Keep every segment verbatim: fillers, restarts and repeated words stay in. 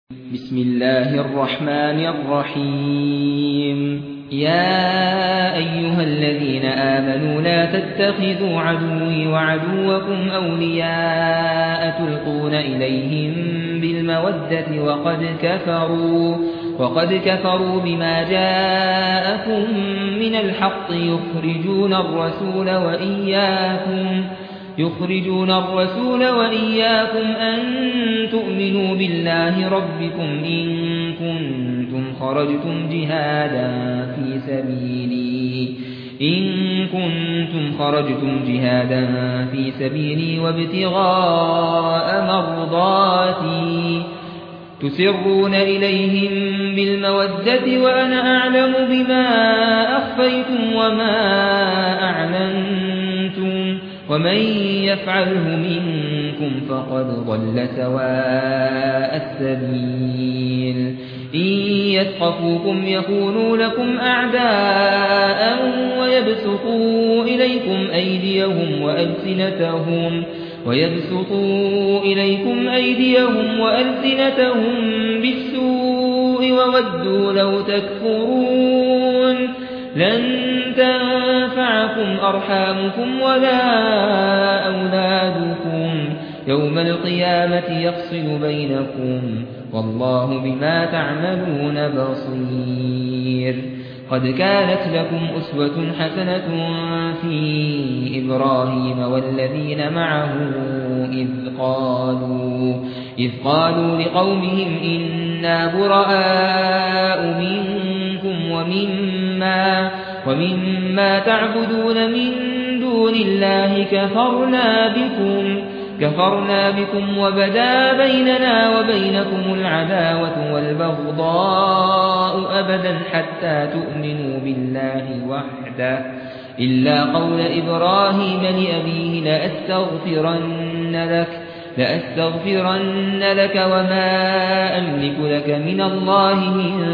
بسم الله الرحمن الرحيم يا أيها الذين آمنوا لا تتخذوا عدوي وعدوكم أولياء تلقون إليهم بالمودة وقد كفروا وقد كفروا بما جاءكم من الحق يخرجون الرسول وإياكم يخرجون الرسول وإياكم أن تؤمنوا بالله ربكم إن كنتم خرجتم جهادا في سبيلي إن كنتم خرجتم جهادا في سبيلي وابتغاء مرضاتي تسرون إليهم بالمودة وأنا أعلم بما أخفيتم وما أعلنتم ومن يفعله منكم فقد ضل سواء السبيل إن يثقفوكم يكونوا لكم أعداء ويبسطوا إليكم أيديهم وألسنتهم ويبسطوا إليكم أيديهم وألسنتهم بالسوء وودوا لو تكفرون لن تنفعكم أرحامكم ولا أولادكم يوم القيامة يفصل بينكم والله بما تعملون بصير قد كانت لكم أسوة حسنة في إبراهيم والذين معه إذ قالوا إذ قالوا لقومهم إنا براء منكم ومما ومما تعبدون من دون الله كفرنا بكم كفرنا بكم وبدا بيننا وبينكم العداوة والبغضاء أبدا حتى تؤمنوا بالله وحده إلا قول إبراهيم لأبيه لأستغفرن لك لأستغفرن لك وما أملك لك من الله من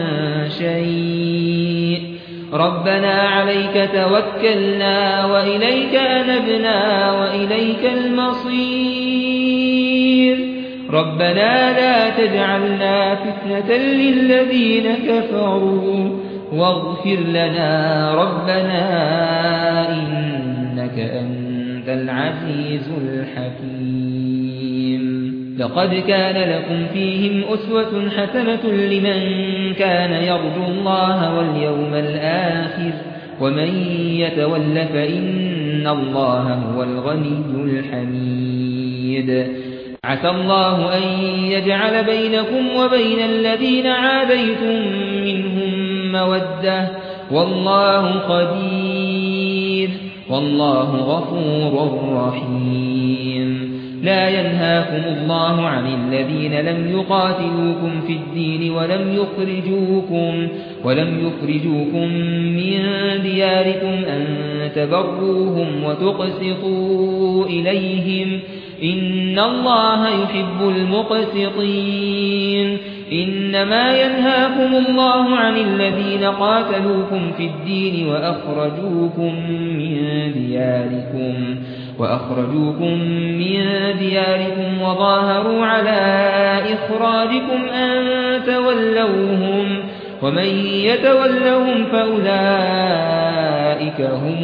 شيء ربنا عليك توكلنا وإليك أنبنا وإليك المصير ربنا لا تجعلنا فتنة للذين كفروا واغفر لنا ربنا إنك أنت العزيز الحكيم لقد كان لكم فيهم أسوة حسنة لمن كان يرجو الله واليوم الآخر ومن يتول فإن الله هو الغني الحميد عسى الله أن يجعل بينكم وبين الذين عاديتم منهم مودة والله قدير والله غفور رحيم لا ينهاكم الله عن الذين لم يقاتلوكم في الدين ولم يخرجوكم ولم يخرجوكم من دياركم أن تبروهم وتقسطوا إليهم إن الله يحب المقسطين إنما ينهاكم الله عن الذين قاتلوكم في الدين وأخرجوكم من دياركم وأخرجوكم من دياركم وظاهروا على إخراجكم أن تولوهم ومن يتولهم فأولئك هم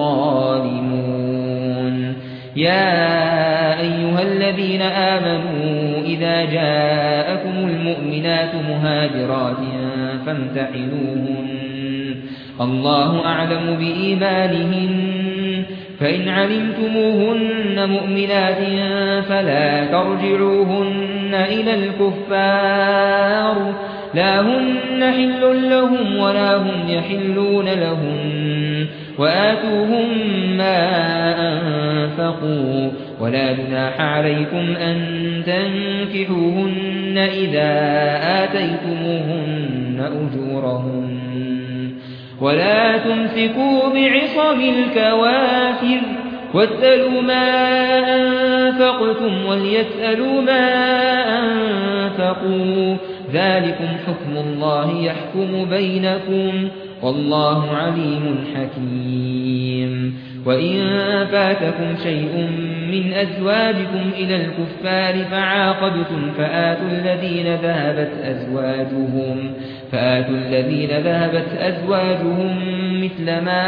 الظالمون يا أيها الذين آمنوا إذا جاءكم المؤمنات مهاجرات فامتحنوهن الله أعلم بإيمانهن فإن علمتموهن مؤمنات فلا ترجعوهن إلى الكفار لا هن حل لهم ولا هم يحلون لهم وآتوهم ما أنفقوا ولا جناح عليكم أن تنكحوهن إذا آتيتموهن أجورهن ولا تمسكوا بعصم الكوافر واسألوا ما أنفقتم وليسألوا ما أنفقوا ذلكم حكم الله يحكم بينكم والله عليم حكيم وإن فاتكم شيء من أزواجكم إلى الكفار فعاقبتم فآتوا الذين ذهبت أزواجهم فآتوا الذين ذهبت أزواجهم مثل ما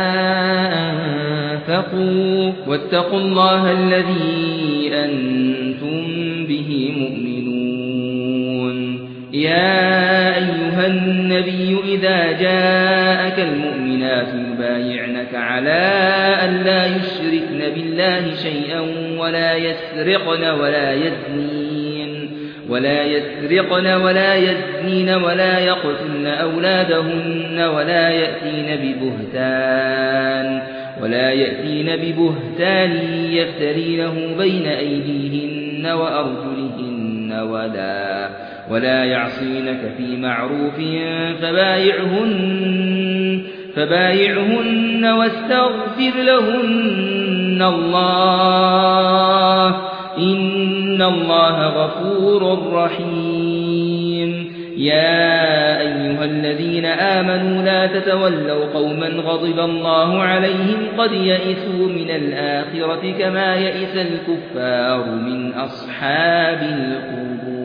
أنفقوا واتقوا الله الذي أنتم به مؤمنون يا أيها النبي إذا جاءك المؤمنات يبايعنك على أن لا يشركن بالله شيئا ولا يسرقن ولا يزنين ولا يسرقن ولا يزنين ولا يقتلن أولادهن ولا يأتين ببهتان ولا يأتين ببهتان يفترينه بين أيديهن وأرجلهن ولا ولا يعصينك في معروف فبايعهن فبايعهن واستغفر لهن الله إن الله غفور رحيم يا أيها الذين آمنوا لا تتولوا قوما غضب الله عليهم قد يئسوا من الآخرة كما يئس الكفار من أصحاب القبور